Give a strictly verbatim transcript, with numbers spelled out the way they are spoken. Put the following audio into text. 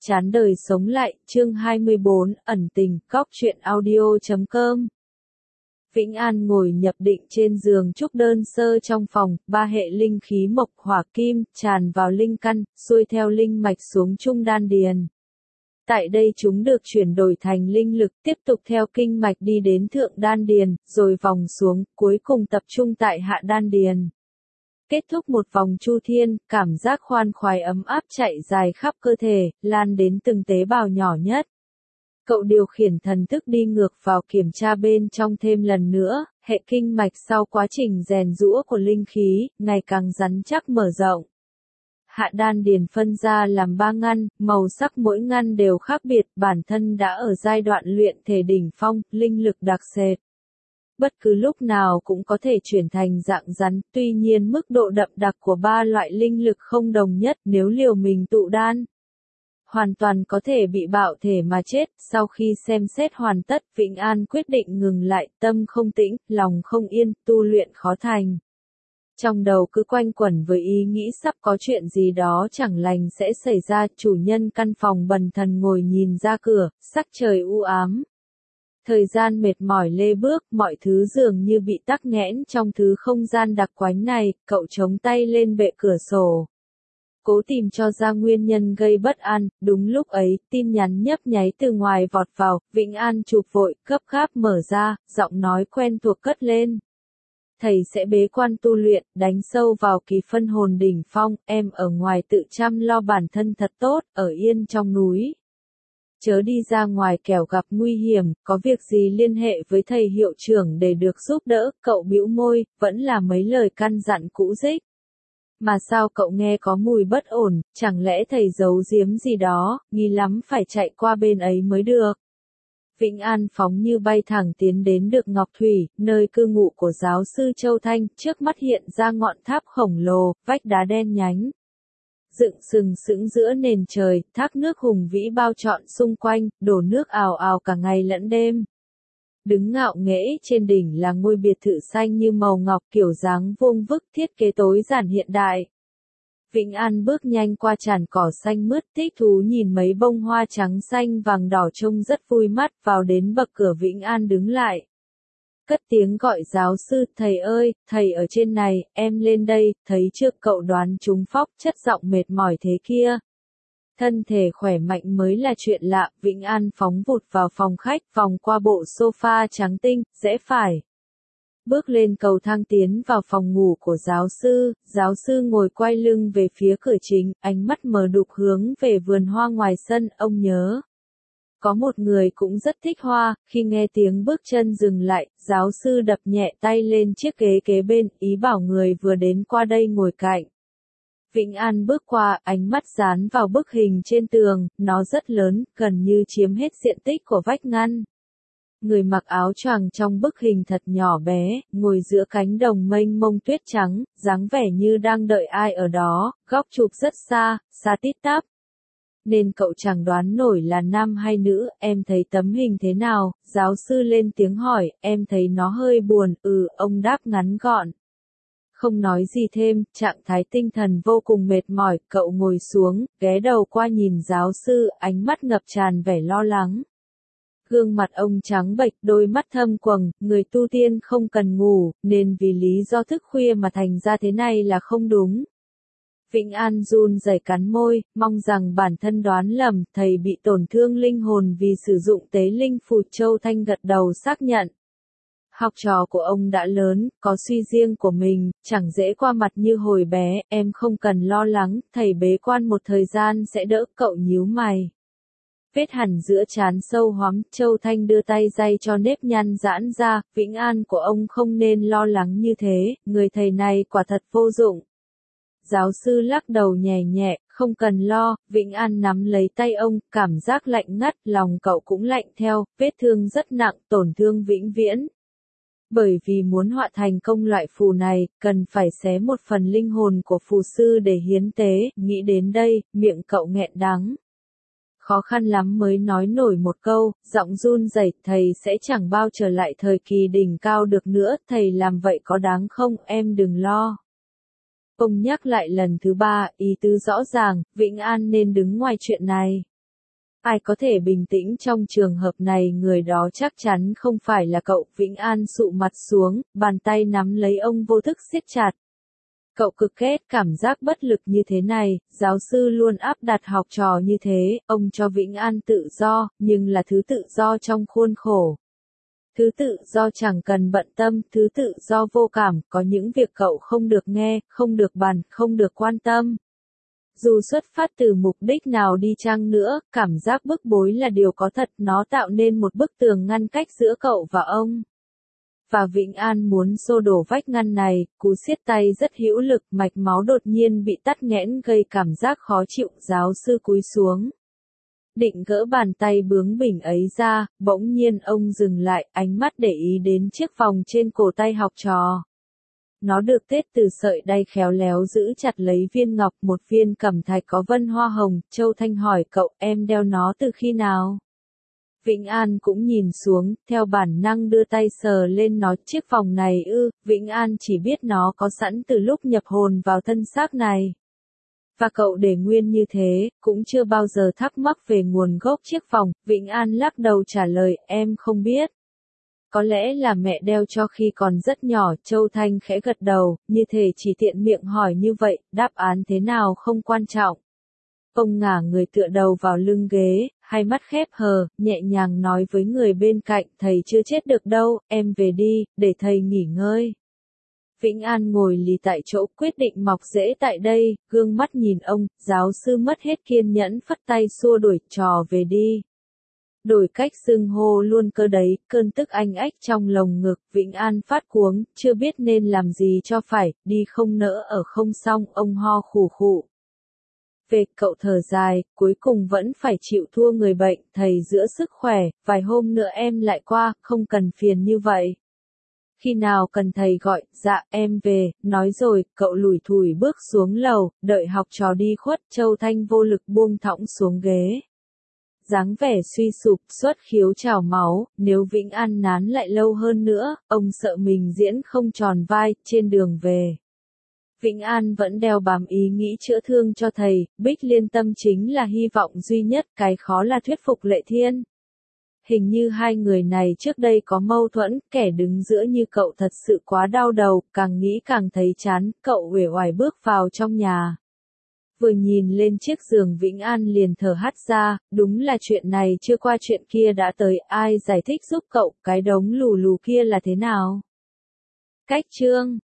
Chán đời sống lại, chương hai mươi bốn, ẩn tình, góc truyện audio chấm com. Vĩnh An ngồi nhập định trên giường trúc đơn sơ trong phòng, ba hệ linh khí mộc hỏa kim, tràn vào linh căn, xuôi theo linh mạch xuống trung đan điền. Tại đây chúng được chuyển đổi thành linh lực, tiếp tục theo kinh mạch đi đến thượng đan điền, rồi vòng xuống, cuối cùng tập trung tại hạ đan điền. Kết thúc một vòng chu thiên, cảm giác khoan khoái ấm áp chạy dài khắp cơ thể, lan đến từng tế bào nhỏ nhất. Cậu điều khiển thần thức đi ngược vào kiểm tra bên trong thêm lần nữa, hệ kinh mạch sau quá trình rèn giũa của linh khí, ngày càng rắn chắc mở rộng. Hạ đan điền phân ra làm ba ngăn, màu sắc mỗi ngăn đều khác biệt, bản thân đã ở giai đoạn luyện thể đỉnh phong, linh lực đặc sệt. Bất cứ lúc nào cũng có thể chuyển thành dạng rắn, tuy nhiên mức độ đậm đặc của ba loại linh lực không đồng nhất, nếu liều mình tụ đan, hoàn toàn có thể bị bạo thể mà chết. Sau khi xem xét hoàn tất, Vĩnh An quyết định ngừng lại, tâm không tĩnh, lòng không yên, tu luyện khó thành. Trong đầu cứ quanh quẩn với ý nghĩ sắp có chuyện gì đó chẳng lành sẽ xảy ra. Chủ nhân căn phòng bần thần ngồi nhìn ra cửa, sắc trời u ám. Thời gian mệt mỏi lê bước, mọi thứ dường như bị tắc nghẽn trong thứ không gian đặc quánh này, cậu chống tay lên bệ cửa sổ. Cố tìm cho ra nguyên nhân gây bất an, đúng lúc ấy, tin nhắn nhấp nháy từ ngoài vọt vào, Vĩnh An chụp vội, gấp gáp mở ra, giọng nói quen thuộc cất lên. Thầy sẽ bế quan tu luyện, đánh sâu vào kỳ phân hồn đỉnh phong, em ở ngoài tự chăm lo bản thân thật tốt, ở yên trong núi. Chớ đi ra ngoài kẻo gặp nguy hiểm, có việc gì liên hệ với thầy hiệu trưởng để được giúp đỡ. Cậu bĩu môi, vẫn là mấy lời căn dặn cũ dích. Mà sao cậu nghe có mùi bất ổn, chẳng lẽ thầy giấu giếm gì đó, nghi lắm phải chạy qua bên ấy mới được. Vĩnh An phóng như bay thẳng tiến đến được Ngọc Thủy, nơi cư ngụ của giáo sư Châu Thanh, trước mắt hiện ra ngọn tháp khổng lồ, vách đá đen nhánh. Dựng sừng sững giữa nền trời, thác nước hùng vĩ bao trọn xung quanh, đổ nước ào ào cả ngày lẫn đêm. Đứng ngạo nghễ trên đỉnh là ngôi biệt thự xanh như màu ngọc, kiểu dáng vuông vức, thiết kế tối giản hiện đại. Vĩnh An bước nhanh qua tràn cỏ xanh mướt, thích thú nhìn mấy bông hoa trắng xanh vàng đỏ trông rất vui mắt. Vào đến bậc cửa, Vĩnh An đứng lại. Cất tiếng gọi giáo sư, thầy ơi, thầy ở trên này, em lên đây. Thấy trước cậu đoán trúng phóc, chất giọng mệt mỏi thế kia. Thân thể khỏe mạnh mới là chuyện lạ. Vĩnh An phóng vụt vào phòng khách, vòng qua bộ sofa trắng tinh, rẽ phải. Bước lên cầu thang tiến vào phòng ngủ của giáo sư. Giáo sư ngồi quay lưng về phía cửa chính, ánh mắt mờ đục hướng về vườn hoa ngoài sân. Ông nhớ, có một người cũng rất thích hoa. Khi nghe tiếng bước chân dừng lại, giáo sư đập nhẹ tay lên chiếc ghế kế bên, ý bảo người vừa đến qua đây ngồi cạnh. Vĩnh An bước qua, ánh mắt dán vào bức hình trên tường, nó rất lớn, gần như chiếm hết diện tích của vách ngăn. Người mặc áo choàng trong bức hình thật nhỏ bé, ngồi giữa cánh đồng mênh mông tuyết trắng, dáng vẻ như đang đợi ai ở đó, góc chụp rất xa, xa tít tắp. Nên cậu chẳng đoán nổi là nam hay nữ. Em thấy tấm hình thế nào? Giáo sư lên tiếng hỏi. Em thấy nó hơi buồn. Ừ, ông đáp ngắn gọn. Không nói gì thêm, trạng thái tinh thần vô cùng mệt mỏi. Cậu ngồi xuống, ghé đầu qua nhìn giáo sư, ánh mắt ngập tràn vẻ lo lắng. Gương mặt ông trắng bệch, đôi mắt thâm quầng. Người tu tiên không cần ngủ, nên vì lý do thức khuya mà thành ra thế này là không đúng. Vĩnh An run rẩy cắn môi, mong rằng bản thân đoán lầm. Thầy bị tổn thương linh hồn vì sử dụng tế linh phù. Châu Thanh gật đầu xác nhận. Học trò của ông đã lớn, có suy riêng của mình, chẳng dễ qua mặt như hồi bé. Em không cần lo lắng, thầy bế quan một thời gian sẽ đỡ. Cậu nhíu mày. Vết hằn giữa trán sâu hoắm. Châu Thanh đưa tay day cho nếp nhăn giãn ra. Vĩnh An của ông không nên lo lắng như thế, người thầy này quả thật vô dụng. Giáo sư lắc đầu nhẹ nhẹ, không cần lo. Vĩnh An nắm lấy tay ông, cảm giác lạnh ngắt, lòng cậu cũng lạnh theo. Vết thương rất nặng, tổn thương vĩnh viễn. Bởi vì muốn họa thành công loại phù này, cần phải xé một phần linh hồn của phù sư để hiến tế. Nghĩ đến đây, miệng cậu nghẹn đắng. Khó khăn lắm mới nói nổi một câu, giọng run rẩy. Thầy sẽ chẳng bao trở lại thời kỳ đỉnh cao được nữa. Thầy làm vậy có đáng không? Em đừng lo. Ông nhắc lại lần thứ ba, ý tứ rõ ràng, Vĩnh An nên đứng ngoài chuyện này. Ai có thể bình tĩnh trong trường hợp này, người đó chắc chắn không phải là cậu. Vĩnh An sụ mặt xuống, bàn tay nắm lấy ông vô thức siết chặt. Cậu cực ghét cảm giác bất lực như thế này, giáo sư luôn áp đặt học trò như thế, ông cho Vĩnh An tự do, nhưng là thứ tự do trong khuôn khổ. Thứ tự do chẳng cần bận tâm, thứ tự do vô cảm, có những việc cậu không được nghe, không được bàn, không được quan tâm. Dù xuất phát từ mục đích nào đi chăng nữa, cảm giác bức bối là điều có thật, nó tạo nên một bức tường ngăn cách giữa cậu và ông. Và Vĩnh An muốn xô đổ vách ngăn này, cú siết tay rất hữu lực, mạch máu đột nhiên bị tắc nghẽn gây cảm giác khó chịu, giáo sư cúi xuống. Định gỡ bàn tay bướng bỉnh ấy ra, bỗng nhiên ông dừng lại, ánh mắt để ý đến chiếc vòng trên cổ tay học trò. Nó được tết từ sợi đay khéo léo giữ chặt lấy viên ngọc, một viên cẩm thạch có vân hoa hồng. Châu Thanh hỏi cậu, em đeo nó từ khi nào? Vĩnh An cũng nhìn xuống, theo bản năng đưa tay sờ lên nó. Chiếc vòng này ư? Vĩnh An chỉ biết nó có sẵn từ lúc nhập hồn vào thân xác này. Và cậu để nguyên như thế, cũng chưa bao giờ thắc mắc về nguồn gốc chiếc vòng. Vĩnh An lắc đầu trả lời, em không biết. Có lẽ là mẹ đeo cho khi còn rất nhỏ. Châu Thanh khẽ gật đầu, như thể chỉ tiện miệng hỏi như vậy, đáp án thế nào không quan trọng. Ông ngả người tựa đầu vào lưng ghế, hai mắt khép hờ, nhẹ nhàng nói với người bên cạnh, thầy chưa chết được đâu, em về đi, để thầy nghỉ ngơi. Vĩnh An ngồi lì tại chỗ, quyết định mọc rễ tại đây, gương mắt nhìn ông. Giáo sư mất hết kiên nhẫn, phất tay xua đuổi, trò về đi. Đổi cách xưng hô luôn cơ đấy, cơn tức anh ách trong lồng ngực. Vĩnh An phát cuống, chưa biết nên làm gì cho phải, đi không nỡ ở không xong, ông ho khủ khụ. Về, cậu thở dài, cuối cùng vẫn phải chịu thua người bệnh, thầy giữ sức khỏe, vài hôm nữa em lại qua, không cần phiền như vậy. Khi nào cần thầy gọi, dạ, em về, nói rồi, cậu lủi thủi bước xuống lầu, đợi học trò đi khuất. Châu Thanh vô lực buông thõng xuống ghế. Dáng vẻ suy sụp, xuất khiếu trào máu, nếu Vĩnh An nán lại lâu hơn nữa, ông sợ mình diễn không tròn vai. Trên đường về, Vĩnh An vẫn đeo bám ý nghĩ chữa thương cho thầy. Bích Liên Tâm chính là hy vọng duy nhất, cái khó là thuyết phục Lệ Thiên. Hình như hai người này trước đây có mâu thuẫn, kẻ đứng giữa như cậu thật sự quá đau đầu, càng nghĩ càng thấy chán. Cậu uể oải bước vào trong nhà. Vừa nhìn lên chiếc giường Vĩnh An liền thở hắt ra, đúng là chuyện này chưa qua chuyện kia đã tới, ai giải thích giúp cậu, cái đống lù lù kia là thế nào? Cách chương